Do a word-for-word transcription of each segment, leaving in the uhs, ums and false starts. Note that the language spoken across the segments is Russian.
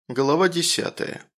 Глава десятая.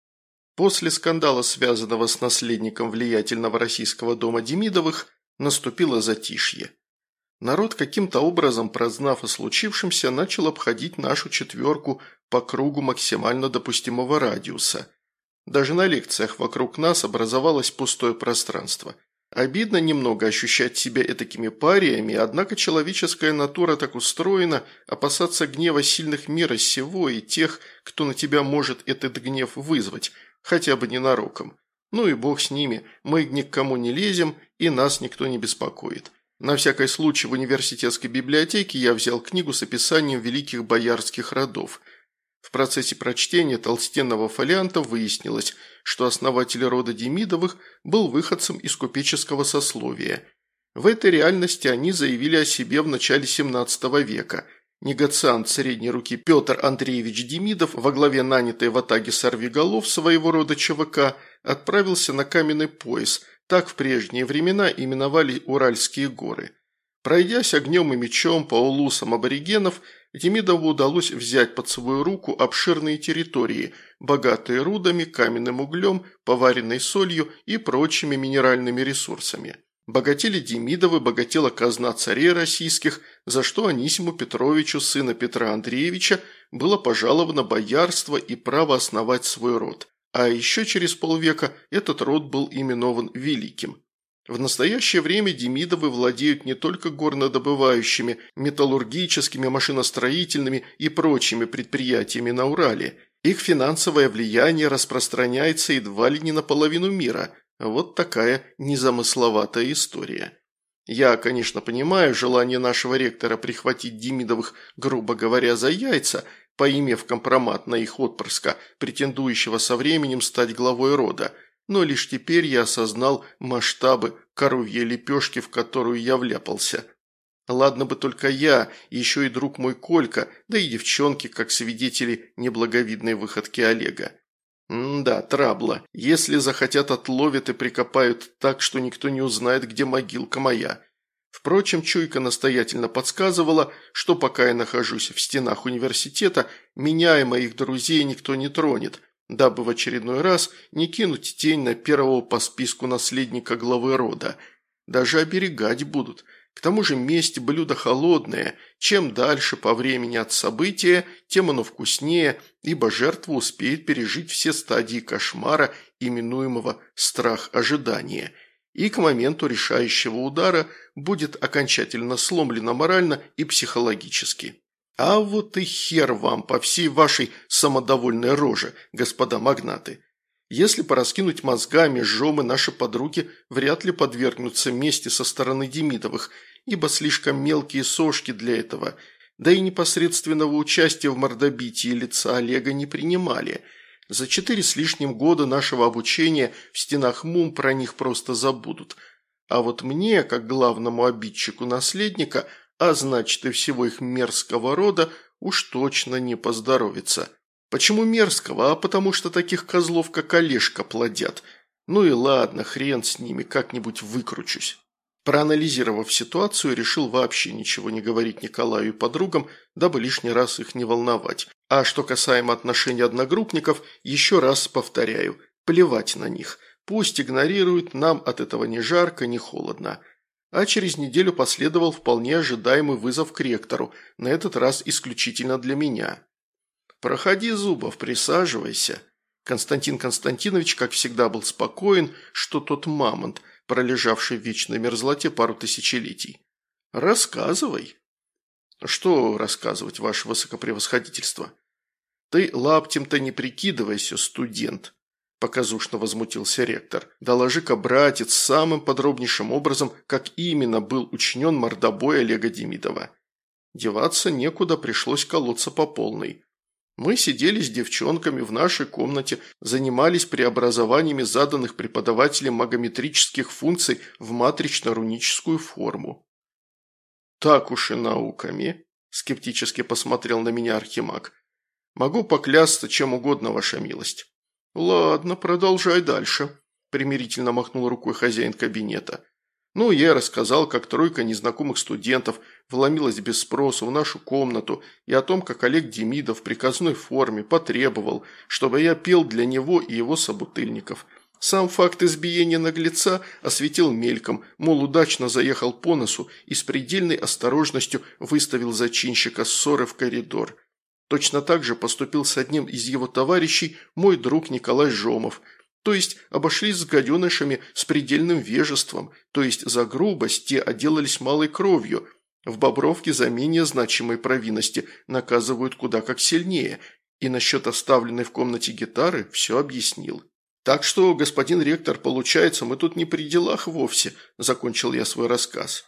После скандала, связанного с наследником влиятельного российского дома Демидовых, наступило затишье. Народ, каким-то образом прознав о случившемся, начал обходить нашу четверку по кругу максимально допустимого радиуса. Даже на лекциях вокруг нас образовалось пустое пространство. Обидно немного ощущать себя этакими париями, однако человеческая натура так устроена опасаться гнева сильных мира сего и тех, кто на тебя может этот гнев вызвать, хотя бы ненароком. Ну и бог с ними, мы ни к кому не лезем и нас никто не беспокоит. На всякий случай в университетской библиотеке я взял книгу с описанием великих боярских родов. В процессе прочтения толстенного фолианта выяснилось, что основатель рода Демидовых был выходцем из купеческого сословия. В этой реальности они заявили о себе в начале семнадцатого века. Негациант средней руки Петр Андреевич Демидов во главе нанятой в атаге сорвиголов своего рода ЧВК отправился на каменный пояс, так в прежние времена именовали Уральские горы. Пройдясь огнем и мечом по улусам аборигенов, Демидову удалось взять под свою руку обширные территории, богатые рудами, каменным углем, поваренной солью и прочими минеральными ресурсами. Богатели Демидовы, богатела казна царей российских, за что Анисиму Петровичу, сына Петра Андреевича, было пожаловано боярство и право основать свой род. А еще через полвека этот род был именован Великим. В настоящее время Демидовы владеют не только горнодобывающими, металлургическими, машиностроительными и прочими предприятиями на Урале. Их финансовое влияние распространяется едва ли не на половину мира. Вот такая незамысловатая история. Я, конечно, понимаю желание нашего ректора прихватить Демидовых, грубо говоря, за яйца, поимев компромат на их отпрыска, претендующего со временем стать главой рода. Но лишь теперь я осознал масштабы коровьей лепешки, в которую я вляпался. Ладно бы только я, еще и друг мой Колька, да и девчонки, как свидетели неблаговидной выходки Олега. М-да, трабла. Если захотят, отловят и прикопают так, что никто не узнает, где могилка моя. Впрочем, чуйка настоятельно подсказывала, что пока я нахожусь в стенах университета, меня и моих друзей никто не тронет, дабы в очередной раз не кинуть тень на первого по списку наследника главы рода. Даже оберегать будут. К тому же месть – блюдо холодное. Чем дальше по времени от события, тем оно вкуснее, ибо жертва успеет пережить все стадии кошмара, именуемого страх ожидания. И к моменту решающего удара будет окончательно сломлена морально и психологически. А вот и хер вам по всей вашей самодовольной роже, господа магнаты. Если пораскинуть мозгами, жомы наши подруги вряд ли подвергнутся мести со стороны Демидовых, ибо слишком мелкие сошки для этого, да и непосредственного участия в мордобитии лица Олега не принимали. За четыре с лишним года нашего обучения в стенах МУМ про них просто забудут. А вот мне, как главному обидчику наследника, а значит и всего их мерзкого рода, уж точно не поздоровится. Почему мерзкого? А потому что таких козлов, как Олежка, плодят. Ну и ладно, хрен с ними, как-нибудь выкручусь. Проанализировав ситуацию, решил вообще ничего не говорить Николаю и подругам, дабы лишний раз их не волновать. А что касаемо отношений одногруппников, еще раз повторяю, плевать на них. Пусть игнорируют, нам от этого ни жарко, ни холодно. А через неделю последовал вполне ожидаемый вызов к ректору, на этот раз исключительно для меня. «Проходи, Зубов, присаживайся». Константин Константинович, как всегда, был спокоен, что тот мамонт, пролежавший в вечной мерзлоте пару тысячелетий. «Рассказывай». «Что рассказывать, ваше высокопревосходительство?» «Ты лаптем-то не прикидывайся, студент», – показушно возмутился ректор. «Доложи-ка, братец, самым подробнейшим образом, как именно был учинен мордобой Олега Демидова». Деваться некуда, пришлось колоться по полной. Мы сидели с девчонками в нашей комнате, занимались преобразованиями заданных преподавателем магометрических функций в матрично-руническую форму. «Так уж и науками», – скептически посмотрел на меня архимаг. «Могу поклясться чем угодно, ваша милость». «Ладно, продолжай дальше», – примирительно махнул рукой хозяин кабинета. Ну, я рассказал, как тройка незнакомых студентов вломилась без спроса в нашу комнату и о том, как Олег Демидов в приказной форме потребовал, чтобы я пел для него и его собутыльников. Сам факт избиения наглеца осветил мельком, мол, удачно заехал по носу и с предельной осторожностью выставил зачинщика ссоры в коридор. Точно так же поступил с одним из его товарищей мой друг Николай Жомов. То есть обошлись с гаденышами с предельным вежеством, то есть за грубость те отделались малой кровью. В Бобровке за менее значимые провинности наказывают куда как сильнее, и насчет оставленной в комнате гитары все объяснил. «Так что, господин ректор, получается, мы тут не при делах вовсе», – закончил я свой рассказ.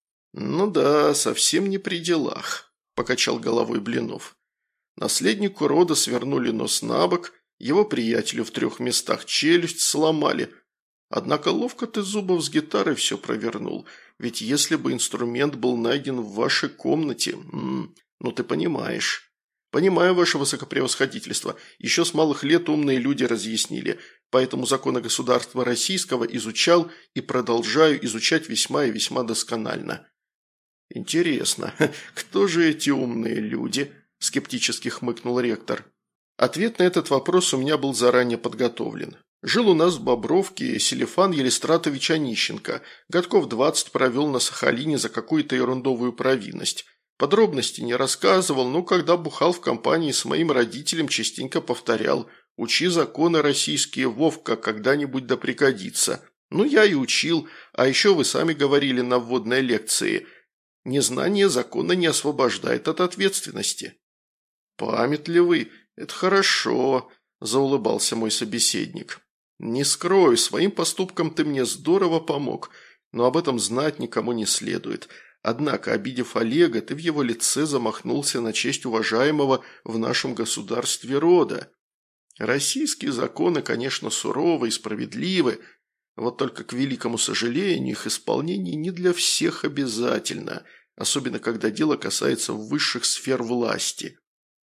«Ну да, совсем не при делах», – покачал головой Блинов. «Наследнику рода свернули нос на бок, его приятелю в трех местах челюсть сломали. Однако ловко ты, Зубов, с гитарой все провернул, ведь если бы инструмент был найден в вашей комнате, м-м, ну ты понимаешь». «Понимаю, ваше высокопревосходительство. Еще с малых лет умные люди разъяснили, поэтому законы государства российского изучал и продолжаю изучать весьма и весьма досконально». «Интересно, кто же эти умные люди?» – скептически хмыкнул ректор. Ответ на этот вопрос у меня был заранее подготовлен. Жил у нас в Бобровке Селифан Елистратович Онищенко, годков двадцать провел на Сахалине за какую-то ерундовую провинность. Подробности не рассказывал, но когда бухал в компании с моим родителем, частенько повторял: «Учи законы российские, Вовка, когда-нибудь да пригодится». Ну, я и учил, а еще вы сами говорили на вводной лекции: «Незнание закона не освобождает от ответственности». «Памятливый, это хорошо», – заулыбался мой собеседник. «Не скрою, своим поступком ты мне здорово помог, но об этом знать никому не следует». Однако, обидев Олега, ты в его лице замахнулся на честь уважаемого в нашем государстве рода. Российские законы, конечно, суровы и справедливы, вот только, к великому сожалению, их исполнение не для всех обязательно, особенно когда дело касается высших сфер власти.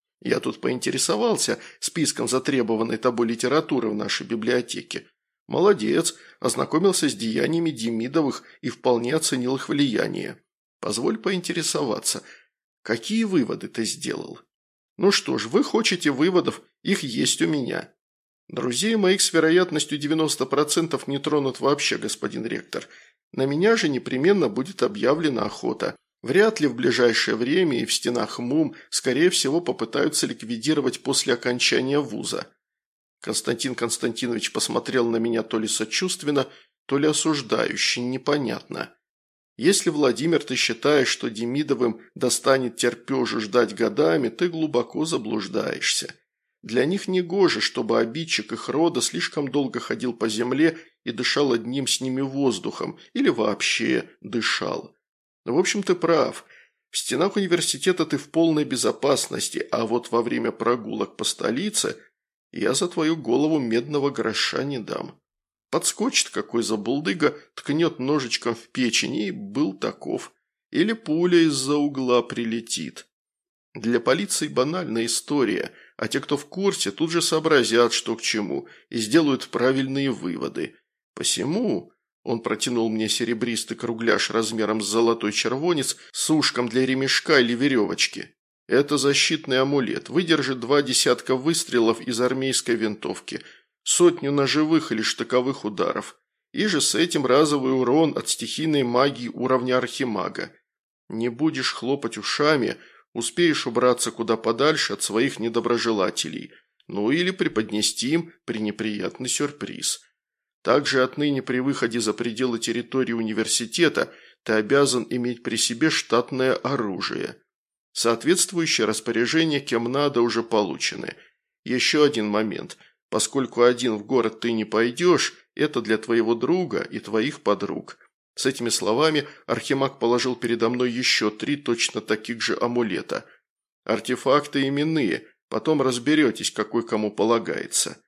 Я тут поинтересовался списком затребованной тобой литературы в нашей библиотеке. Молодец, ознакомился с деяниями Демидовых и вполне оценил их влияние. Позволь поинтересоваться, какие выводы ты сделал? Ну что ж, вы хотите выводов, их есть у меня. Друзей моих с вероятностью девяносто процентов не тронут вообще, господин ректор. На меня же непременно будет объявлена охота. Вряд ли в ближайшее время и в стенах МУМ, скорее всего, попытаются ликвидировать после окончания вуза. Константин Константинович посмотрел на меня то ли сочувственно, то ли осуждающе, непонятно. Если, Владимир, ты считаешь, что Демидовым достанет терпежу ждать годами, ты глубоко заблуждаешься. Для них негоже, чтобы обидчик их рода слишком долго ходил по земле и дышал одним с ними воздухом, или вообще дышал. В общем, ты прав. В стенах университета ты в полной безопасности, а вот во время прогулок по столице я за твою голову медного гроша не дам. Подскочит какой забулдыга, ткнет ножичком в печень, и был таков. Или пуля из-за угла прилетит. Для полиции банальная история, а те, кто в курсе, тут же сообразят, что к чему, и сделают правильные выводы. Посему он протянул мне серебристый кругляш размером с золотой червонец с ушком для ремешка или веревочки. Это защитный амулет, выдержит два десятка выстрелов из армейской винтовки – сотню ножевых или штыковых ударов, и же с этим разовый урон от стихийной магии уровня архимага. Не будешь хлопать ушами, успеешь убраться куда подальше от своих недоброжелателей, ну или преподнести им пренеприятный сюрприз. Также отныне при выходе за пределы территории университета ты обязан иметь при себе штатное оружие. Соответствующие распоряжения кем надо уже получены. Еще один момент – поскольку один в город ты не пойдешь, это для твоего друга и твоих подруг». С этими словами архимаг положил передо мной еще три точно таких же амулета. «Артефакты именные, потом разберетесь, какой кому полагается.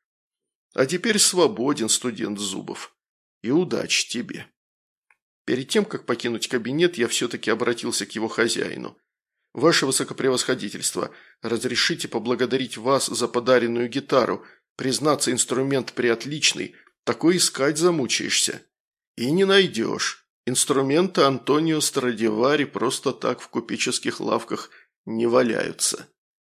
А теперь свободен, студент Зубов. И удачи тебе». Перед тем, как покинуть кабинет, я все-таки обратился к его хозяину. «Ваше высокопревосходительство, разрешите поблагодарить вас за подаренную гитару. Признаться, инструмент приотличный, такой искать замучаешься. И не найдешь. Инструменты Антонио Страдивари просто так в купеческих лавках не валяются.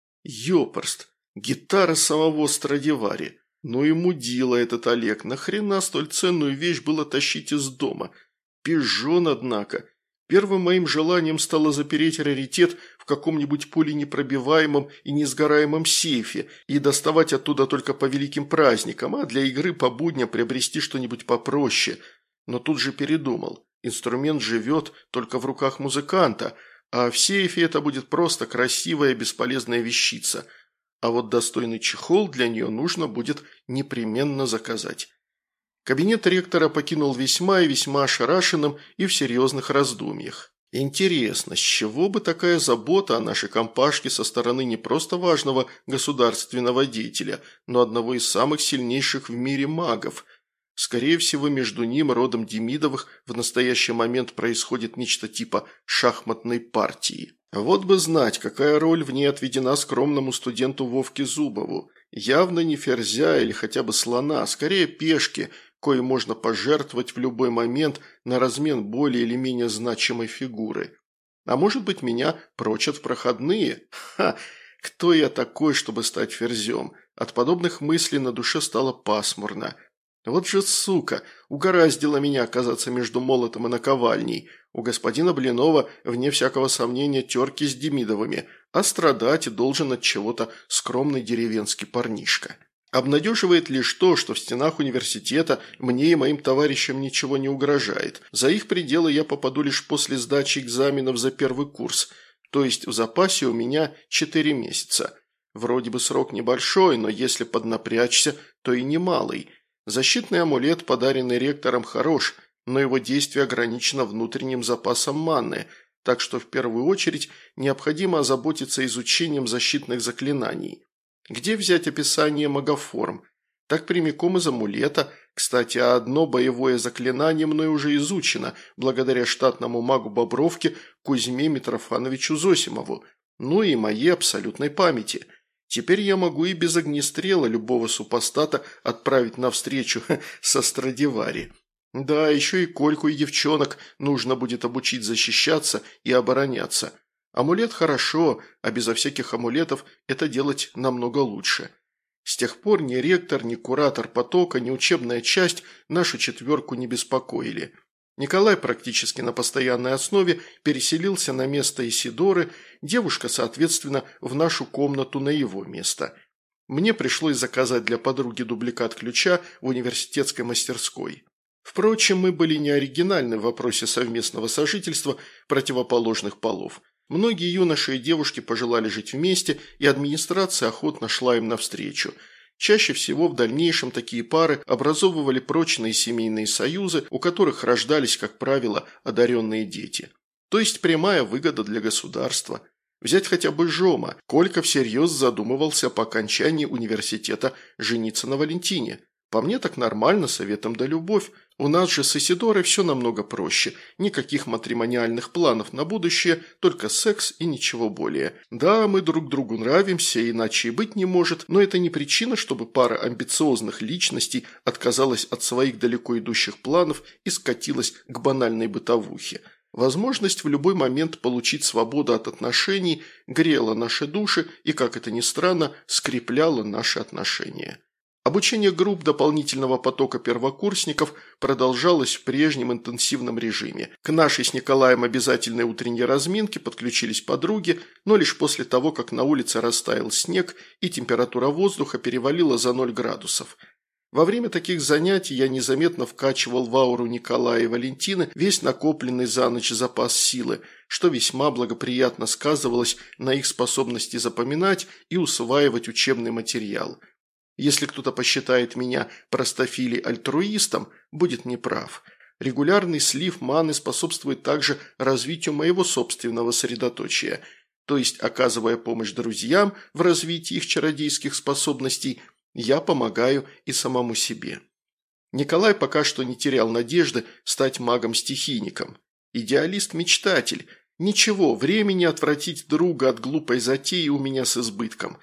Ёпрст, гитара самого Страдивари. Ну и мудила этот Олег, нахрена столь ценную вещь было тащить из дома? Пижон, однако. Первым моим желанием стало запереть раритет в каком-нибудь пуленепробиваемом и несгораемом сейфе и доставать оттуда только по великим праздникам, а для игры по будням приобрести что-нибудь попроще. Но тут же передумал. Инструмент живет только в руках музыканта, а в сейфе это будет просто красивая бесполезная вещица. А вот достойный чехол для нее нужно будет непременно заказать. Кабинет ректора покинул весьма и весьма ошарашенным и в серьезных раздумьях. Интересно, с чего бы такая забота о нашей компашке со стороны не просто важного государственного деятеля, но одного из самых сильнейших в мире магов? Скорее всего, между ним и родом Демидовых в настоящий момент происходит нечто типа шахматной партии. Вот бы знать, какая роль в ней отведена скромному студенту Вовке Зубову. Явно не ферзя или хотя бы слона, а скорее пешки, кои можно пожертвовать в любой момент на размен более или менее значимой фигуры. А может быть, меня прочат в проходные? Ха! Кто я такой, чтобы стать ферзем? От подобных мыслей на душе стало пасмурно. Вот же сука, угораздило меня оказаться между молотом и наковальней. У господина Блинова, вне всякого сомнения, терки с Демидовыми, а страдать должен от чего-то скромный деревенский парнишка. Обнадеживает лишь то, что в стенах университета мне и моим товарищам ничего не угрожает. За их пределы я попаду лишь после сдачи экзаменов за первый курс, то есть в запасе у меня четыре месяца. Вроде бы срок небольшой, но если поднапрячься, то и немалый. Защитный амулет, подаренный ректором, хорош, но его действие ограничено внутренним запасом маны, так что в первую очередь необходимо озаботиться изучением защитных заклинаний. Где взять описание магоформ? Так прямиком из амулета. Кстати, а одно боевое заклинание мной уже изучено, благодаря штатному магу Бобровке Кузьме Митрофановичу Зосимову, ну и моей абсолютной памяти. Теперь я могу и без огнестрела любого супостата отправить навстречу со Страдивари. Да, еще и Кольку и девчонок нужно будет обучить защищаться и обороняться. Амулет хорошо, а безо всяких амулетов это делать намного лучше. С тех пор ни ректор, ни куратор потока, ни учебная часть нашу четверку не беспокоили. Николай практически на постоянной основе переселился на место Исидоры, девушка, соответственно, в нашу комнату на его место. Мне пришлось заказать для подруги дубликат ключа в университетской мастерской. Впрочем, мы были не оригинальны в вопросе совместного сожительства противоположных полов. Многие юноши и девушки пожелали жить вместе, и администрация охотно шла им навстречу. Чаще всего в дальнейшем такие пары образовывали прочные семейные союзы, у которых рождались, как правило, одаренные дети. То есть прямая выгода для государства. Взять хотя бы Жома. Колька всерьез задумывался по окончании университета жениться на Валентине. По мне так нормально, советом да любовь. У нас же с Исидорой все намного проще. Никаких матримониальных планов на будущее, только секс и ничего более. Да, мы друг другу нравимся, иначе и быть не может, но это не причина, чтобы пара амбициозных личностей отказалась от своих далеко идущих планов и скатилась к банальной бытовухе. Возможность в любой момент получить свободу от отношений грела наши души и, как это ни странно, скрепляла наши отношения. Обучение групп дополнительного потока первокурсников продолжалось в прежнем интенсивном режиме. К нашей с Николаем обязательной утренней разминке подключились подруги, но лишь после того, как на улице растаял снег и температура воздуха перевалила за ноль градусов. Во время таких занятий я незаметно вкачивал в ауру Николая и Валентины весь накопленный за ночь запас силы, что весьма благоприятно сказывалось на их способности запоминать и усваивать учебный материал. Если кто-то посчитает меня простофилей-альтруистом, будет неправ. Регулярный слив маны способствует также развитию моего собственного средоточия, то есть, оказывая помощь друзьям в развитии их чародейских способностей, я помогаю и самому себе. Николай пока что не терял надежды стать магом-стихийником. Идеалист-мечтатель. Ничего, времени отвратить друга от глупой затеи у меня с избытком.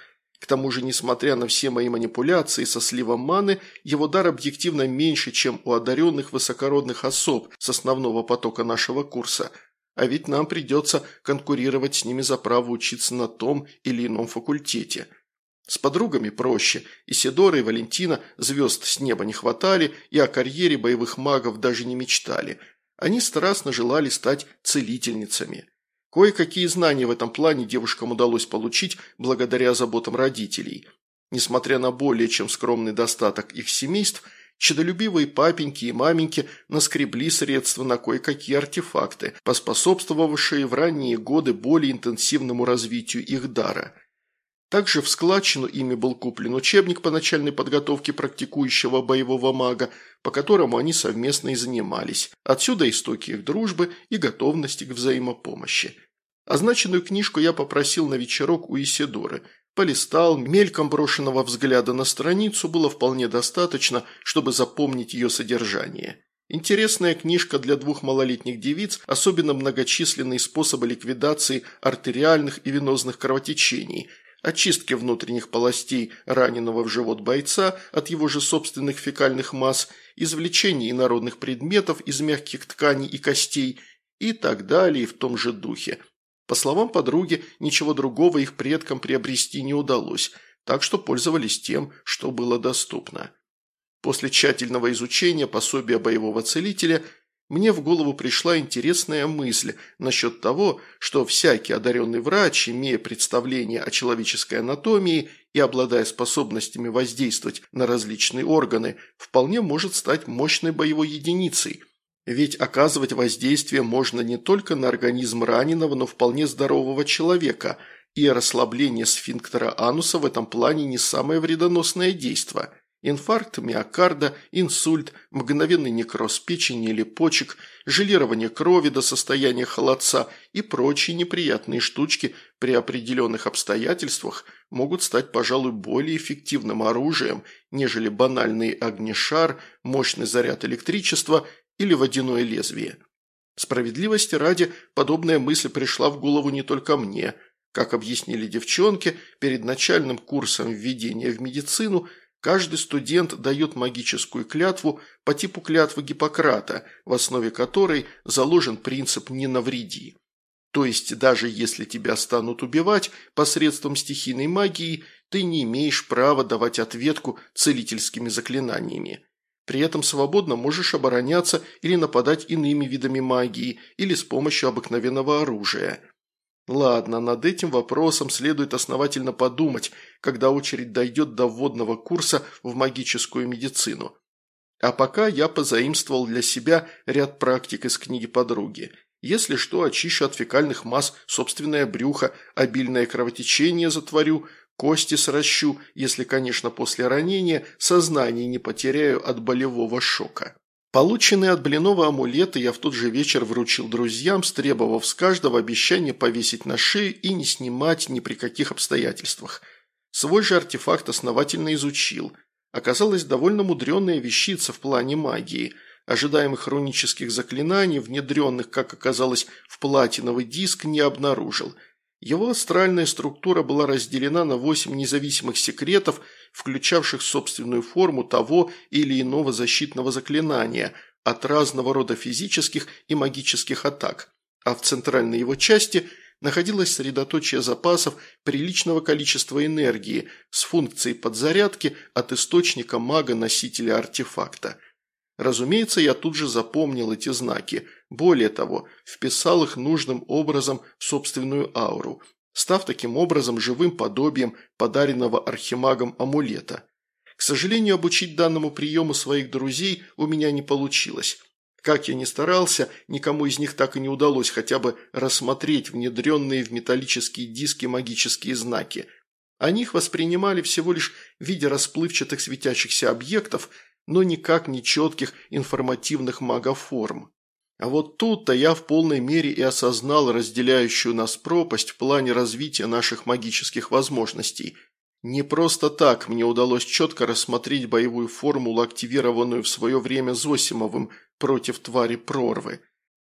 К тому же, несмотря на все мои манипуляции со сливом маны, его дар объективно меньше, чем у одаренных высокородных особ с основного потока нашего курса. А ведь нам придется конкурировать с ними за право учиться на том или ином факультете. С подругами проще. Исидора и Валентина звезд с неба не хватали и о карьере боевых магов даже не мечтали. Они страстно желали стать целительницами. Кое-какие знания в этом плане девушкам удалось получить благодаря заботам родителей. Несмотря на более чем скромный достаток их семейств, чадолюбивые папеньки и маменьки наскребли средства на кое-какие артефакты, поспособствовавшие в ранние годы более интенсивному развитию их дара. Также в складчину ими был куплен учебник по начальной подготовке практикующего боевого мага, по которому они совместно и занимались. Отсюда истоки их дружбы и готовности к взаимопомощи. Означенную книжку я попросил на вечерок у Исидоры. Полистал, мельком брошенного взгляда на страницу было вполне достаточно, чтобы запомнить ее содержание. Интересная книжка для двух малолетних девиц, особенно многочисленные способы ликвидации артериальных и венозных кровотечений, очистки внутренних полостей раненого в живот бойца от его же собственных фекальных масс, извлечение инородных предметов из мягких тканей и костей и так далее в том же духе. По словам подруги, ничего другого их предкам приобрести не удалось, так что пользовались тем, что было доступно. После тщательного изучения пособия боевого целителя мне в голову пришла интересная мысль насчет того, что всякий одаренный врач, имея представление о человеческой анатомии и обладая способностями воздействовать на различные органы, вполне может стать мощной боевой единицей. Ведь оказывать воздействие можно не только на организм раненого, но вполне здорового человека, и расслабление сфинктера ануса в этом плане не самое вредоносное действо. Инфаркт миокарда, инсульт, мгновенный некроз печени или почек, желирование крови до состояния холодца и прочие неприятные штучки при определенных обстоятельствах могут стать, пожалуй, более эффективным оружием, нежели банальный огнешар, мощный заряд электричества или водяное лезвие. Справедливости ради, подобная мысль пришла в голову не только мне. Как объяснили девчонки, перед начальным курсом введения в медицину каждый студент дает магическую клятву по типу клятвы Гиппократа, в основе которой заложен принцип «не навреди». То есть даже если тебя станут убивать посредством стихийной магии, ты не имеешь права давать ответку целительскими заклинаниями. При этом свободно можешь обороняться или нападать иными видами магии или с помощью обыкновенного оружия. Ладно, над этим вопросом следует основательно подумать, когда очередь дойдет до вводного курса в магическую медицину. А пока я позаимствовал для себя ряд практик из книги подруги. Если что, очищу от фекальных масс собственное брюхо, обильное кровотечение затворю, кости сращу, если, конечно, после ранения сознание не потеряю от болевого шока. Полученные от Блинова амулеты я в тот же вечер вручил друзьям, стребовав с каждого обещание повесить на шею и не снимать ни при каких обстоятельствах. Свой же артефакт основательно изучил. Оказалась довольно мудреная вещица в плане магии. Ожидаемых рунических заклинаний, внедренных, как оказалось, в платиновый диск, не обнаружил. Его астральная структура была разделена на восемь независимых секретов, включавших собственную форму того или иного защитного заклинания от разного рода физических и магических атак, а в центральной его части находилось средоточие запасов приличного количества энергии с функцией подзарядки от источника мага-носителя артефакта. Разумеется, я тут же запомнил эти знаки, более того, вписал их нужным образом в собственную ауру, став таким образом живым подобием подаренного архимагом амулета. К сожалению, обучить данному приему своих друзей у меня не получилось. Как я ни старался, никому из них так и не удалось хотя бы рассмотреть внедренные в металлические диски магические знаки. Они их воспринимали всего лишь в виде расплывчатых светящихся объектов, но никак не четких информативных магоформ. А вот тут-то я в полной мере и осознал разделяющую нас пропасть в плане развития наших магических возможностей. Не просто так мне удалось четко рассмотреть боевую формулу, активированную в свое время Зосимовым против твари прорвы.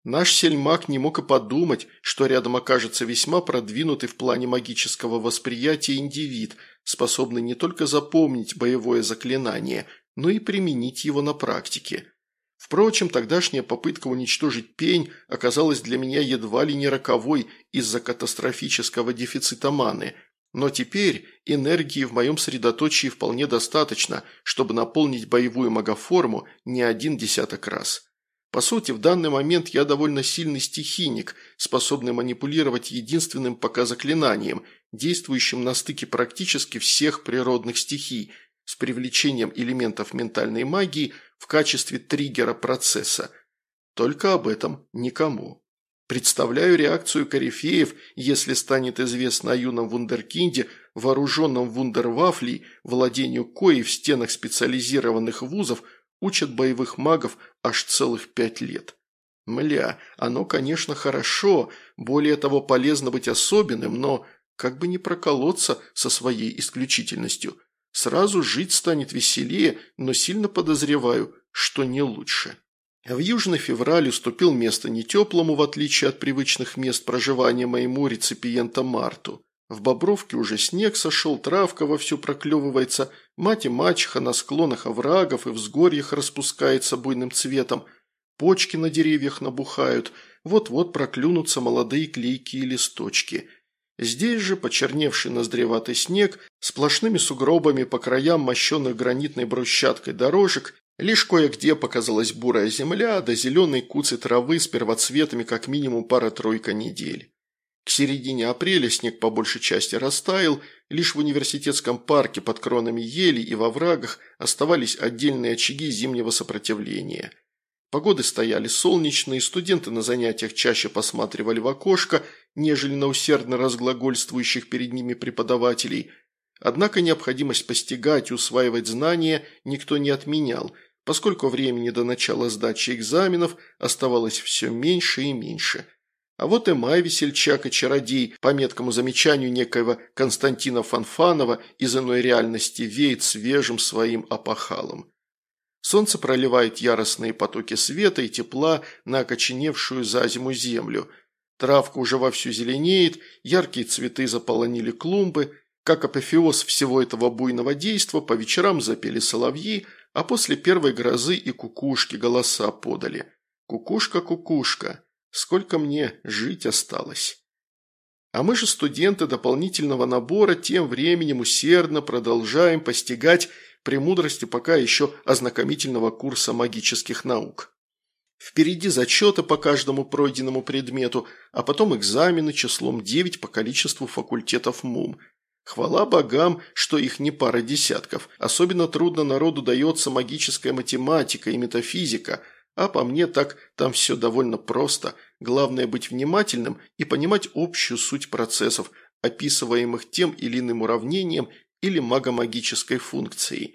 Наш сельмаг не мог и подумать, что рядом окажется весьма продвинутый в плане магического восприятия индивид, способный не только запомнить боевое заклинание, но и применить его на практике. Впрочем, тогдашняя попытка уничтожить пень оказалась для меня едва ли не роковой из-за катастрофического дефицита маны, но теперь энергии в моем средоточии вполне достаточно, чтобы наполнить боевую магоформу не один десяток раз. По сути, в данный момент я довольно сильный стихийник, способный манипулировать единственным пока заклинанием, действующим на стыке практически всех природных стихий, с привлечением элементов ментальной магии в качестве триггера процесса. Только об этом никому. Представляю реакцию корифеев, если станет известно о юном вундеркинде, вооруженном вундервафлей, владению коей в стенах специализированных вузов учат боевых магов аж целых пять лет. Мля, оно, конечно, хорошо, более того, полезно быть особенным, но как бы не проколоться со своей исключительностью. Сразу жить станет веселее, но сильно подозреваю, что не лучше. В южный февраль уступил место не теплому, в отличие от привычных мест проживания моему реципиента Марту. В Бобровке уже снег сошел, травка вовсю проклевывается, мать и мачеха на склонах оврагов и взгорьях распускается буйным цветом, почки на деревьях набухают, вот-вот проклюнутся молодые клейкие листочки. Здесь же почерневший ноздреватый снег, сплошными сугробами по краям мощенных гранитной брусчаткой дорожек, лишь кое-где показалась бурая земля, да зеленые куцы травы с первоцветами как минимум пара-тройка недель. К середине апреля снег по большей части растаял, лишь в университетском парке под кронами ели и во врагах оставались отдельные очаги зимнего сопротивления. Погоды стояли солнечные, студенты на занятиях чаще посматривали в окошко, нежели на усердно разглагольствующих перед ними преподавателей. Однако необходимость постигать и усваивать знания никто не отменял, поскольку времени до начала сдачи экзаменов оставалось все меньше и меньше. А вот и май весельчак и чародей, по меткому замечанию некоего Константина Фанфанова, из иной реальности веет свежим своим опахалом. Солнце проливает яростные потоки света и тепла на окоченевшую за зиму землю. Травка уже вовсю зеленеет, яркие цветы заполонили клумбы. Как апофеоз всего этого буйного действа, по вечерам запели соловьи, а после первой грозы и кукушки голоса подали. «Кукушка, кукушка, сколько мне жить осталось?» А мы же, студенты дополнительного набора, тем временем усердно продолжаем постигать премудрости пока еще ознакомительного курса магических наук. Впереди зачеты по каждому пройденному предмету, а потом экзамены числом девять по количеству факультетов МУМ. Хвала богам, что их не пара десятков. Особенно трудно народу дается магическая математика и метафизика, а по мне так там все довольно просто. Главное быть внимательным и понимать общую суть процессов, описываемых тем или иным уравнением или магомагической функцией.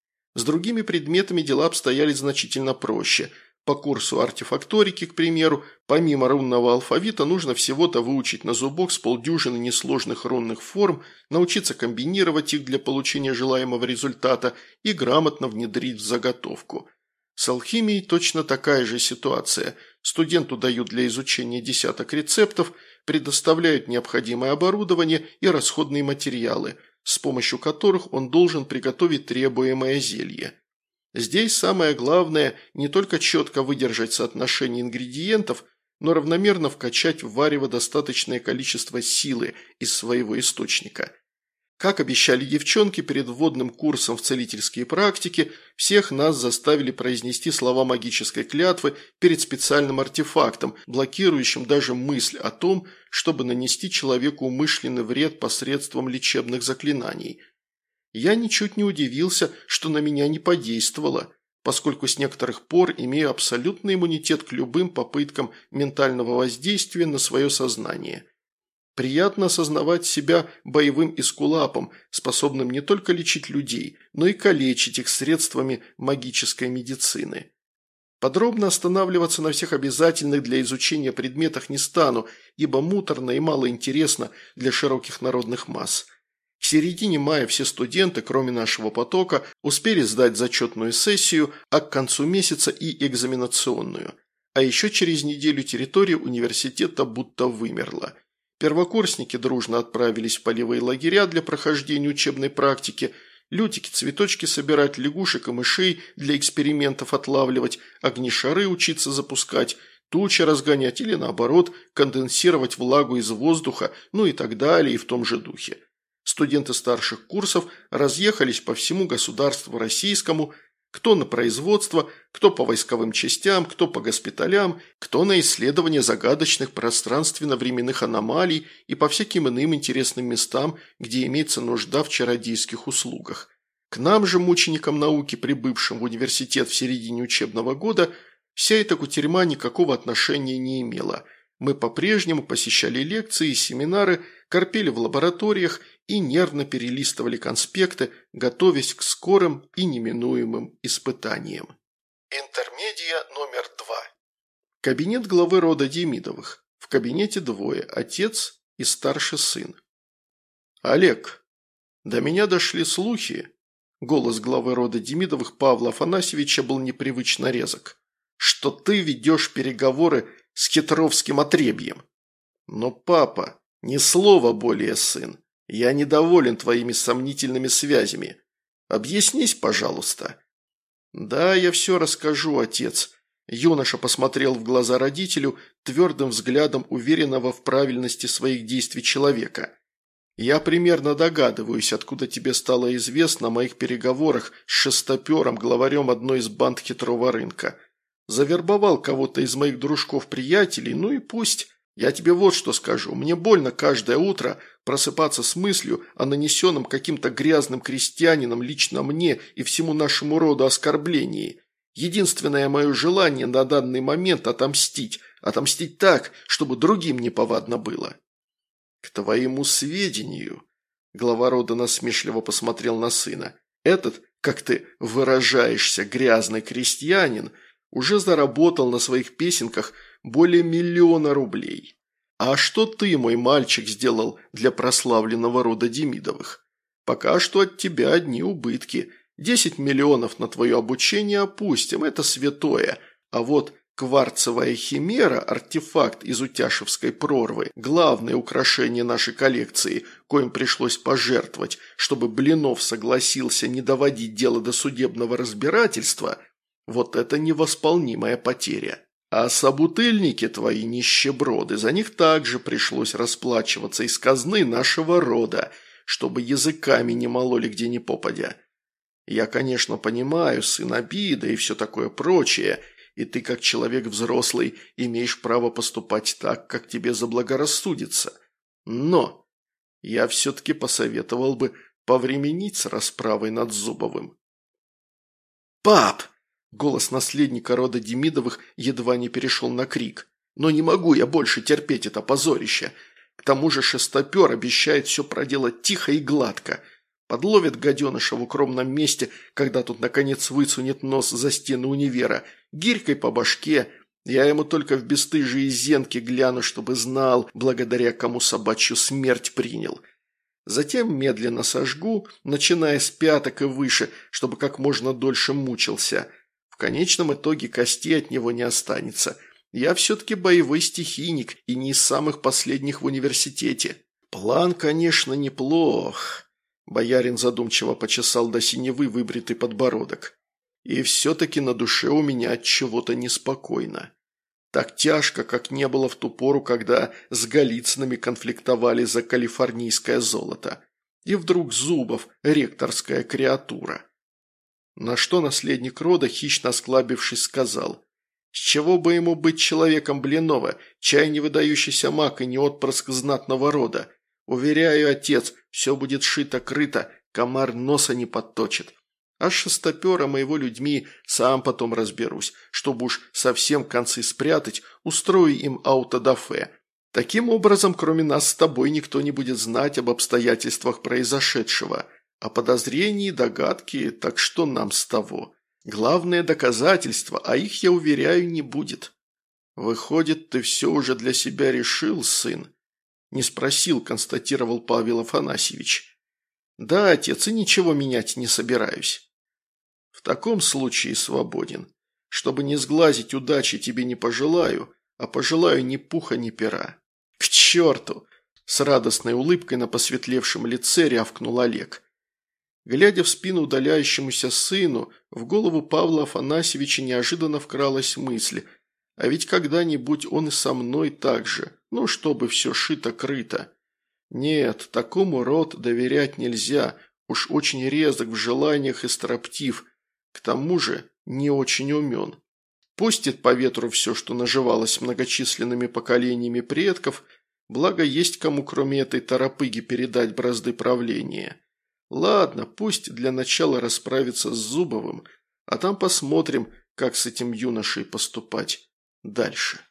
С другими предметами дела обстояли значительно проще. По курсу артефакторики, к примеру, помимо рунного алфавита нужно всего-то выучить на зубок с полдюжины несложных рунных форм, научиться комбинировать их для получения желаемого результата и грамотно внедрить в заготовку. С алхимией точно такая же ситуация. Студенту дают для изучения десяток рецептов, предоставляют необходимое оборудование и расходные материалы, с помощью которых он должен приготовить требуемое зелье. Здесь самое главное не только четко выдержать соотношение ингредиентов, но равномерно вкачать в варево достаточное количество силы из своего источника. Как обещали девчонки перед вводным курсом в целительские практики, всех нас заставили произнести слова магической клятвы перед специальным артефактом, блокирующим даже мысль о том, чтобы нанести человеку умышленный вред посредством лечебных заклинаний. Я ничуть не удивился, что на меня не подействовало, поскольку с некоторых пор имею абсолютный иммунитет к любым попыткам ментального воздействия на свое сознание. Приятно осознавать себя боевым эскулапом, способным не только лечить людей, но и калечить их средствами магической медицины. Подробно останавливаться на всех обязательных для изучения предметах не стану, ибо муторно и мало интересно для широких народных масс. К середине мая все студенты, кроме нашего потока, успели сдать зачетную сессию, а к концу месяца и экзаменационную. А еще через неделю территория университета будто вымерла. Первокурсники дружно отправились в полевые лагеря для прохождения учебной практики, лютики-цветочки собирать, лягушек и мышей для экспериментов отлавливать, огнешары учиться запускать, тучи разгонять или, наоборот, конденсировать влагу из воздуха, ну и так далее, и в том же духе. Студенты старших курсов разъехались по всему государству российскому, кто на производство, кто по войсковым частям, кто по госпиталям, кто на исследование загадочных пространственно-временных аномалий и по всяким иным интересным местам, где имеется нужда в чародейских услугах. К нам же, мученикам науки, прибывшим в университет в середине учебного года, вся эта кутерьма никакого отношения не имела. Мы по-прежнему посещали лекции и семинары, корпели в лабораториях и нервно перелистывали конспекты, готовясь к скорым и неминуемым испытаниям. Интермедия номер два. Кабинет главы рода Демидовых. В кабинете двое – отец и старший сын. «Олег, до меня дошли слухи». Голос главы рода Демидовых Павла Афанасьевича был непривычно резок. «Что ты ведешь переговоры с хитровским отребьем?» «Но, папа, ни слова более, сын. Я недоволен твоими сомнительными связями. Объяснись, пожалуйста». «Да, я все расскажу, отец». Юноша посмотрел в глаза родителю твердым взглядом уверенного в правильности своих действий человека. «Я примерно догадываюсь, откуда тебе стало известно о моих переговорах с Шестопером, главарем одной из банд хитрого рынка. Завербовал кого-то из моих дружков-приятелей, ну и пусть. Я тебе вот что скажу. Мне больно каждое утро просыпаться с мыслью о нанесенном каким-то грязным крестьянином лично мне и всему нашему роду оскорблении. Единственное мое желание на данный момент – отомстить. Отомстить так, чтобы другим неповадно было». «К твоему сведению», – глава рода насмешливо посмотрел на сына, – «этот, как ты выражаешься, грязный крестьянин, уже заработал на своих песенках более миллиона рублей. А что ты, мой мальчик, сделал для прославленного рода Демидовых? Пока что от тебя одни убытки. Десять миллионов на твое обучение опустим, это святое. А вот кварцевая химера, артефакт из Утяшевской прорвы, главное украшение нашей коллекции, коим пришлось пожертвовать, чтобы Блинов согласился не доводить дело до судебного разбирательства, вот это невосполнимая потеря. А собутыльники твои нищеброды, за них также пришлось расплачиваться из казны нашего рода, чтобы языками не мололи где ни попадя. Я, конечно, понимаю, сын, обида и все такое прочее, и ты, как человек взрослый, имеешь право поступать так, как тебе заблагорассудится. Но я все-таки посоветовал бы повременить с расправой над Зубовым». «Пап!» – голос наследника рода Демидовых едва не перешел на крик. «Но не могу я больше терпеть это позорище. К тому же Шестопер обещает все проделать тихо и гладко. Подловит гаденыша в укромном месте, когда тут наконец высунет нос за стены универа, гирькой по башке. Я ему только в бесстыжие зенки гляну, чтобы знал, благодаря кому собачью смерть принял. Затем медленно сожгу, начиная с пяток и выше, чтобы как можно дольше мучился. В конечном итоге костей от него не останется. Я все-таки боевой стихийник и не из самых последних в университете. План, конечно, неплох». Боярин задумчиво почесал до синевы выбритый подбородок. «И все-таки на душе у меня от чего-то неспокойно. Так тяжко, как не было в ту пору, когда с Голицынами конфликтовали за калифорнийское золото. И вдруг Зубов – ректорская креатура». На что наследник рода, хищно осклабившись, сказал: «С чего бы ему быть человеком Блинова, чай не выдающийся маг и не отпрыск знатного рода? Уверяю, отец, все будет шито-крыто, комар носа не подточит. А с Шестопером и его людьми сам потом разберусь, чтобы уж совсем концы спрятать, устрою им аутодафе. Таким образом, кроме нас с тобой, никто не будет знать об обстоятельствах произошедшего. А подозрения и догадки, так что нам с того? Главное доказательство, а их, я уверяю, не будет». «Выходит, ты все уже для себя решил, сын?» «Не спросил», – констатировал Павел Афанасьевич. «Да, отец, и ничего менять не собираюсь». «В таком случае свободен. Чтобы не сглазить удачи тебе не пожелаю, а пожелаю ни пуха, ни пера». «К черту!» – с радостной улыбкой на посветлевшем лице рявкнул Олег. Глядя в спину удаляющемуся сыну, в голову Павла Афанасьевича неожиданно вкралась мысль: а ведь когда-нибудь он и со мной так же, ну, чтобы все шито-крыто. Нет, такому род доверять нельзя, уж очень резок в желаниях и строптив, к тому же не очень умен. Пустит по ветру все, что наживалось многочисленными поколениями предков, благо есть кому кроме этой торопыги передать бразды правления. Ладно, пусть для начала расправится с Зубовым, а там посмотрим, как с этим юношей поступать дальше.